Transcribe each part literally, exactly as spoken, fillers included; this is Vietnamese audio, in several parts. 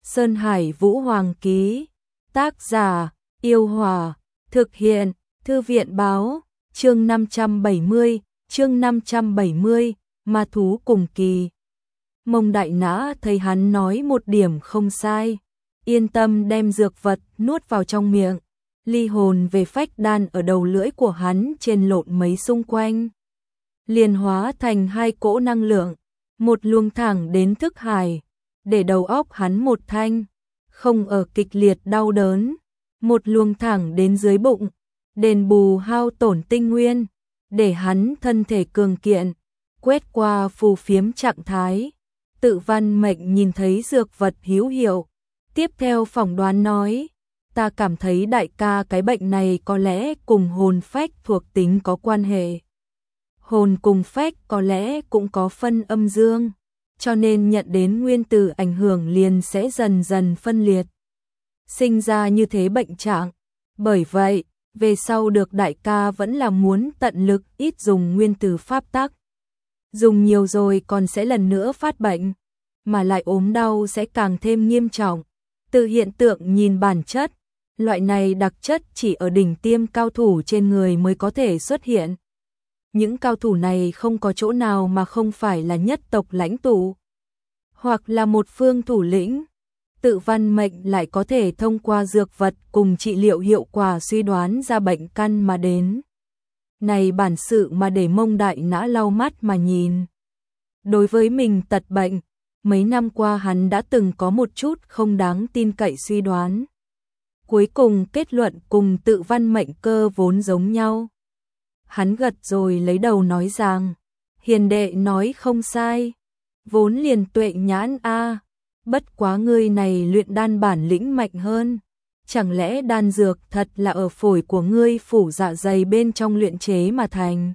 Sơn Hải Vũ Hoàng ký. Tác giả: Yêu Hòa. Thực hiện: Thư viện báo. Chương năm trăm bảy mươi, chương năm trăm bảy mươi, ma thú cùng kỳ. Mông Đại Nã thấy hắn nói một điểm không sai, yên tâm đem dược vật nuốt vào trong miệng. Ly hồn về phách đan ở đầu lưỡi của hắn trên lộn mấy xung quanh, liền hóa thành hai cỗ năng lượng, một luồng thẳng đến thức hải, để đầu óc hắn một thanh, không ở kịch liệt đau đớn, một luồng thẳng đến dưới bụng, đền bù hao tổn tinh nguyên, để hắn thân thể cường kiện, quét qua phù phiếm trạng thái. Tự Văn Mệnh nhìn thấy dược vật hữu hiệu, tiếp theo phỏng đoán nói, ta cảm thấy đại ca cái bệnh này có lẽ cùng hồn phách thuộc tính có quan hệ. Hồn cùng phách có lẽ cũng có phân âm dương, cho nên nhận đến nguyên tử ảnh hưởng liền sẽ dần dần phân liệt, sinh ra như thế bệnh trạng. Bởi vậy, về sau được đại ca vẫn là muốn tận lực ít dùng nguyên tử pháp tắc. Dùng nhiều rồi còn sẽ lần nữa phát bệnh, mà lại ốm đau sẽ càng thêm nghiêm trọng. Từ hiện tượng nhìn bản chất, loại này đặc chất chỉ ở đỉnh tiêm cao thủ trên người mới có thể xuất hiện. Những cao thủ này không có chỗ nào mà không phải là nhất tộc lãnh tụ, hoặc là một phương thủ lĩnh. Tự Văn Mệnh lại có thể thông qua dược vật cùng trị liệu hiệu quả suy đoán ra bệnh căn mà đến. Này bản sự mà để Mông Đại Nã lau mắt mà nhìn. Đối với mình tật bệnh, mấy năm qua hắn đã từng có một chút không đáng tin cậy suy đoán. Cuối cùng kết luận cùng Tự Văn Mệnh cơ vốn giống nhau. Hắn gật rồi lấy đầu nói rằng, hiền đệ nói không sai, vốn liền tuệ nhãn a, bất quá ngươi này luyện đan bản lĩnh mạnh hơn. Chẳng lẽ đan dược thật là ở phổi của ngươi phủ dạ dày bên trong luyện chế mà thành?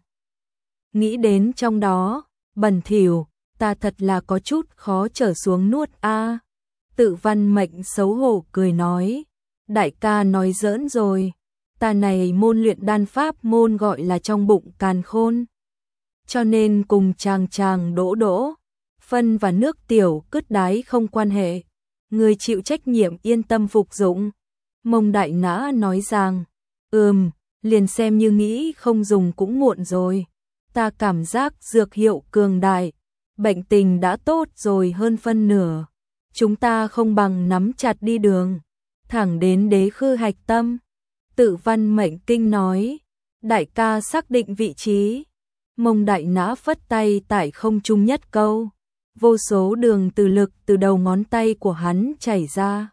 Nghĩ đến trong đó, bẩn thỉu, ta thật là có chút khó trở xuống nuốt a. Tự Văn Mệnh xấu hổ cười nói, đại ca nói giỡn rồi, ta này môn luyện đan pháp môn gọi là trong bụng càn khôn. Cho nên cùng chàng chàng đỗ đỗ, phân và nước tiểu cứt đái không quan hệ, người chịu trách nhiệm yên tâm phục dụng. Mông Đại Nã nói rằng, ừm, liền xem như nghĩ không dùng cũng muộn rồi. Ta cảm giác dược hiệu cường đại, bệnh tình đã tốt rồi hơn phân nửa. Chúng ta không bằng nắm chặt đi đường, thẳng đến Đế Khư hạch tâm. Tự Văn Mệnh kinh nói, đại ca xác định vị trí. Mông Đại Nã phất tay tại không trung nhất câu, vô số đường từ lực từ đầu ngón tay của hắn chảy ra.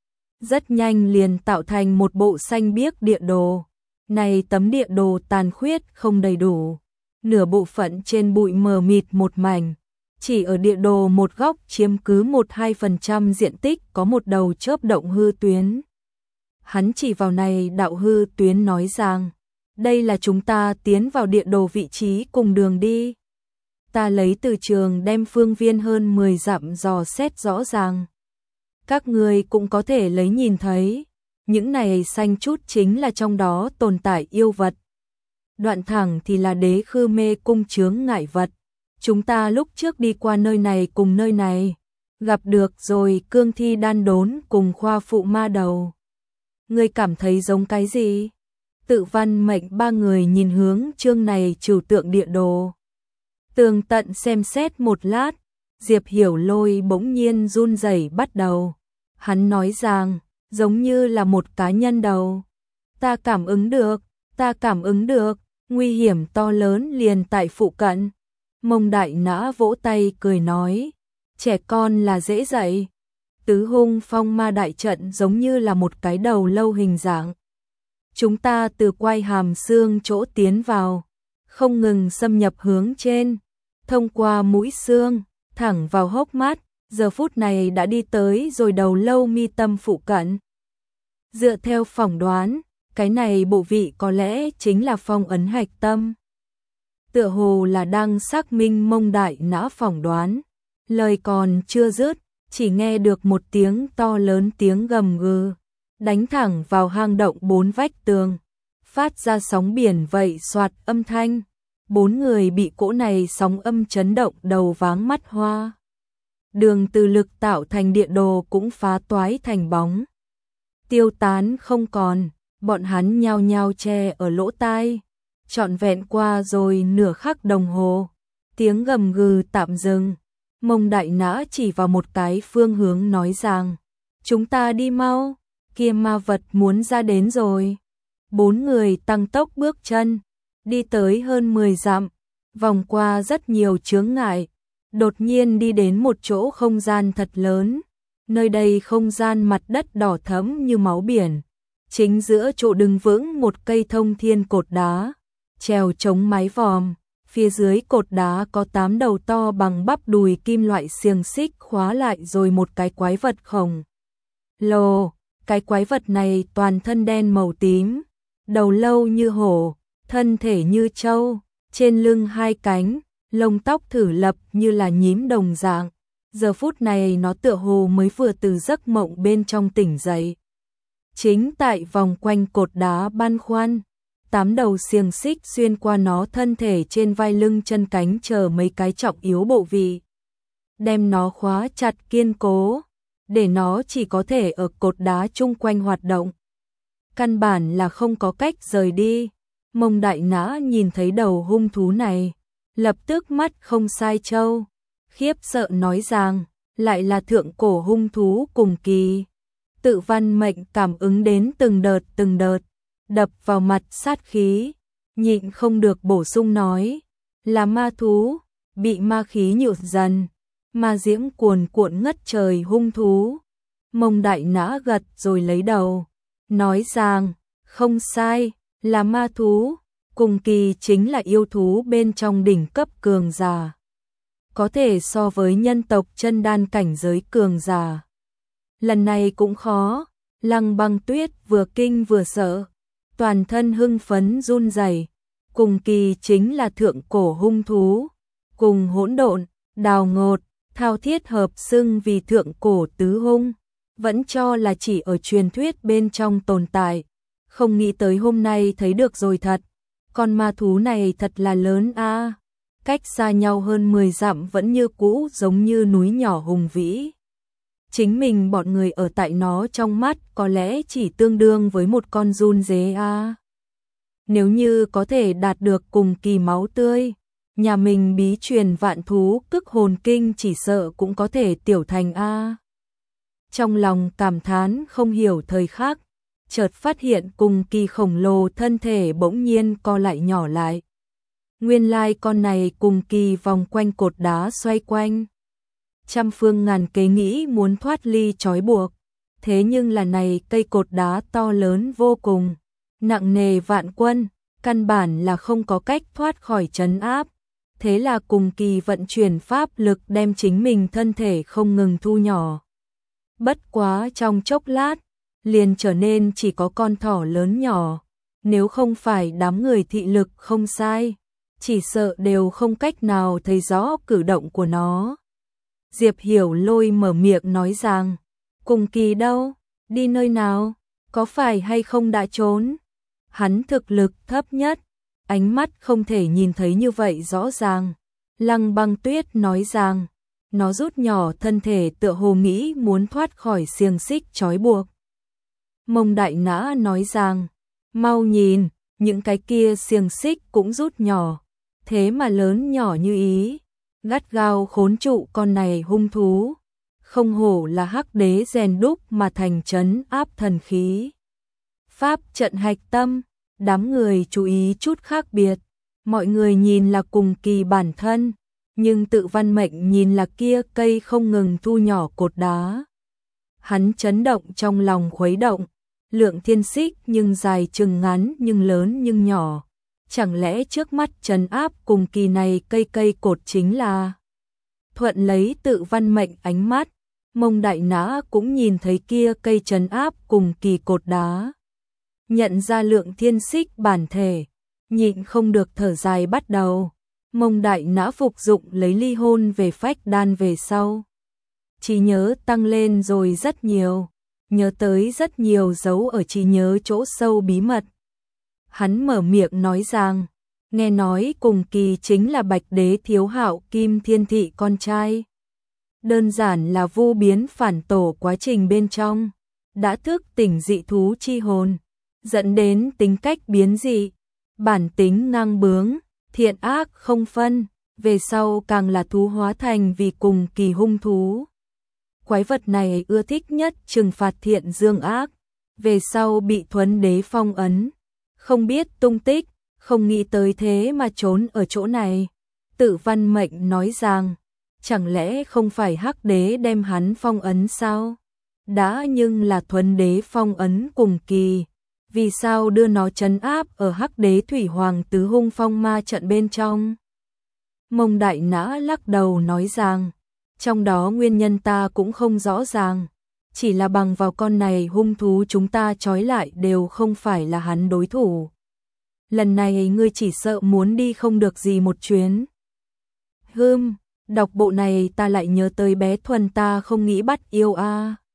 Rất nhanh liền tạo thành một bộ xanh biếc địa đồ. Này tấm địa đồ tàn khuyết không đầy đủ, nửa bộ phận trên bụi mờ mịt một mảnh, chỉ ở địa đồ một góc chiếm cứ một đến hai phần trăm diện tích có một đầu chớp động hư tuyến. Hắn chỉ vào này đạo hư tuyến nói rằng, đây là chúng ta tiến vào địa đồ vị trí cùng đường đi. Ta lấy từ trường đem phương viên hơn mười dặm dò xét rõ ràng. Các người cũng có thể lấy nhìn thấy, những này xanh chút chính là trong đó tồn tại yêu vật. Đoạn thẳng thì là Đế Khư mê cung chướng ngại vật. Chúng ta lúc trước đi qua nơi này cùng nơi này, gặp được rồi cương thi đan đốn cùng khoa phụ ma đầu. Ngươi cảm thấy giống cái gì? Tự Văn Mệnh ba người nhìn hướng chương này trừu tượng địa đồ. Tường tận xem xét một lát, Diệp Hiểu Lôi bỗng nhiên run rẩy bắt đầu. Hắn nói rằng, giống như là một cá nhân đầu. Ta cảm ứng được, ta cảm ứng được, nguy hiểm to lớn liền tại phụ cận. Mông Đại Nã vỗ tay cười nói, trẻ con là dễ dạy. Tứ hung phong ma đại trận giống như là một cái đầu lâu hình dạng. Chúng ta từ quai hàm xương chỗ tiến vào, không ngừng xâm nhập hướng trên, thông qua mũi xương, thẳng vào hốc mắt, giờ phút này đã đi tới rồi đầu lâu mi tâm phụ cận. Dựa theo phỏng đoán, cái này bộ vị có lẽ chính là phong ấn hạch tâm. Tựa hồ là đang xác minh Mông Đại Nã phỏng đoán, lời còn chưa dứt, chỉ nghe được một tiếng to lớn tiếng gầm gừ, đánh thẳng vào hang động bốn vách tường, phát ra sóng biển vậy xoạt âm thanh. Bốn người bị cỗ này sóng âm chấn động đầu váng mắt hoa. đường từ lực tạo thành địa đồ cũng phá toái thành bóng. Tiêu tán không còn, bọn hắn nhao nhao che ở lỗ tai. Trọn vẹn qua rồi nửa khắc đồng hồ, tiếng gầm gừ tạm dừng. Mông Đại Nã chỉ vào một cái phương hướng nói rằng, chúng ta đi mau, kia ma vật muốn ra đến rồi. Bốn người tăng tốc bước chân, đi tới hơn mười dặm, vòng qua rất nhiều chướng ngại, đột nhiên đi đến một chỗ không gian thật lớn. Nơi đây không gian mặt đất đỏ thẫm như máu biển, chính giữa chỗ đứng vững một cây thông thiên cột đá, treo chống mái vòm, phía dưới cột đá có tám đầu to bằng bắp đùi kim loại xiềng xích khóa lại rồi một cái quái vật khổng lồ. Cái quái vật này toàn thân đen màu tím, đầu lâu như hổ, thân thể như trâu, trên lưng hai cánh, lông tóc thử lập như là nhím đồng dạng. Giờ phút này nó tựa hồ mới vừa từ giấc mộng bên trong tỉnh dậy. Chính tại vòng quanh cột đá băn khoăn, tám đầu xiềng xích xuyên qua nó thân thể trên vai lưng chân cánh chờ mấy cái trọng yếu bộ vị, đem nó khóa chặt kiên cố, để nó chỉ có thể ở cột đá chung quanh hoạt động. Căn bản là không có cách rời đi. Mông Đại Nã nhìn thấy đầu hung thú này, lập tức mắt không sai châu, khiếp sợ nói rằng, lại là thượng cổ hung thú cùng kỳ. Tự Văn Mệnh cảm ứng đến từng đợt từng đợt, đập vào mặt sát khí, nhịn không được bổ sung nói, là ma thú, bị ma khí nhụt dần, ma diễm cuồn cuộn ngất trời hung thú. Mông Đại Nã gật rồi lấy đầu, nói rằng, không sai, là ma thú, cùng kỳ chính là yêu thú bên trong đỉnh cấp cường giả, có thể so với nhân tộc chân đan cảnh giới cường giả. Lần này cũng khó. Lăng Băng Tuyết vừa kinh vừa sợ, toàn thân hưng phấn run rẩy. Cùng kỳ chính là thượng cổ hung thú, cùng hỗn độn, đào ngột, thao thiết hợp xưng vì thượng cổ tứ hung, vẫn cho là chỉ ở truyền thuyết bên trong tồn tại, không nghĩ tới hôm nay thấy được rồi thật. Con ma thú này thật là lớn a, à. Cách xa nhau hơn mười dặm vẫn như cũ giống như núi nhỏ hùng vĩ. Chính mình bọn người ở tại nó trong mắt có lẽ chỉ tương đương với một con giun dế a. À. Nếu như có thể đạt được cùng kỳ máu tươi, nhà mình bí truyền vạn thú cức hồn kinh chỉ sợ cũng có thể tiểu thành a. À. Trong lòng cảm thán không hiểu thời khắc, chợt phát hiện cùng kỳ khổng lồ thân thể bỗng nhiên co lại nhỏ lại. Nguyên lai con này cùng kỳ vòng quanh cột đá xoay quanh, trăm phương ngàn kế nghĩ muốn thoát ly trói buộc, thế nhưng là này cây cột đá to lớn vô cùng, nặng nề vạn quân, căn bản là không có cách thoát khỏi trấn áp. Thế là cùng kỳ vận chuyển pháp lực đem chính mình thân thể không ngừng thu nhỏ. Bất quá trong chốc lát, liền trở nên chỉ có con thỏ lớn nhỏ, nếu không phải đám người thị lực không sai, chỉ sợ đều không cách nào thấy rõ cử động của nó. Diệp Hiểu Lôi mở miệng nói rằng, cùng kỳ đâu, đi nơi nào, có phải hay không đã trốn? Hắn thực lực thấp nhất, ánh mắt không thể nhìn thấy như vậy rõ ràng. Lăng Băng Tuyết nói rằng, nó rút nhỏ thân thể tựa hồ nghĩ muốn thoát khỏi xiềng xích trói buộc. Mông Đại Nã nói rằng, mau nhìn, những cái kia xiềng xích cũng rút nhỏ, thế mà lớn nhỏ như ý, gắt gao khốn trụ con này hung thú. Không hổ là hắc đế rèn đúc mà thành trấn áp thần khí. Pháp trận hạch tâm, đám người chú ý chút khác biệt, mọi người nhìn là cùng kỳ bản thân, nhưng Tự Văn Mệnh nhìn là kia cây không ngừng thu nhỏ cột đá. Hắn chấn động trong lòng khuấy động, lượng thiên xích nhưng dài chừng ngắn nhưng lớn nhưng nhỏ. Chẳng lẽ trước mắt trấn áp cùng kỳ này cây cây cột chính là... Thuận lấy Tự Văn Mệnh ánh mắt, Mông Đại Nã cũng nhìn thấy kia cây trấn áp cùng kỳ cột đá. Nhận ra lượng thiên xích bản thể, nhịn không được thở dài bắt đầu. Mông Đại Nã phục dụng lấy ly hôn về phách đan về sau, trí nhớ tăng lên rồi rất nhiều, nhớ tới rất nhiều dấu ở trí nhớ chỗ sâu bí mật. Hắn mở miệng nói rằng, nghe nói cùng kỳ chính là Bạch Đế Thiếu Hạo Kim Thiên Thị con trai. đơn giản là vô biến phản tổ quá trình bên trong, đã thức tỉnh dị thú chi hồn, dẫn đến tính cách biến dị, bản tính ngang bướng, thiện ác không phân, về sau càng là thú hóa thành vì cùng kỳ hung thú. Quái vật này ưa thích nhất trừng phạt thiện dương ác, về sau bị Thuấn Đế phong ấn, không biết tung tích, không nghĩ tới thế mà trốn ở chỗ này. Tự Văn Mệnh nói rằng, chẳng lẽ không phải Hắc Đế đem hắn phong ấn sao? Đã nhưng là Thuấn Đế phong ấn cùng kỳ, vì sao đưa nó trấn áp ở Hắc Đế Thủy Hoàng Tứ Hung Phong Ma trận bên trong? Mông Đại Nã lắc đầu nói rằng, trong đó nguyên nhân ta cũng không rõ ràng, chỉ là bằng vào con này hung thú chúng ta trói lại đều không phải là hắn đối thủ. Lần này ngươi chỉ sợ muốn đi không được gì một chuyến. Hừm, đọc bộ này ta lại nhớ tới bé Thuần ta không nghĩ bắt yêu a. À.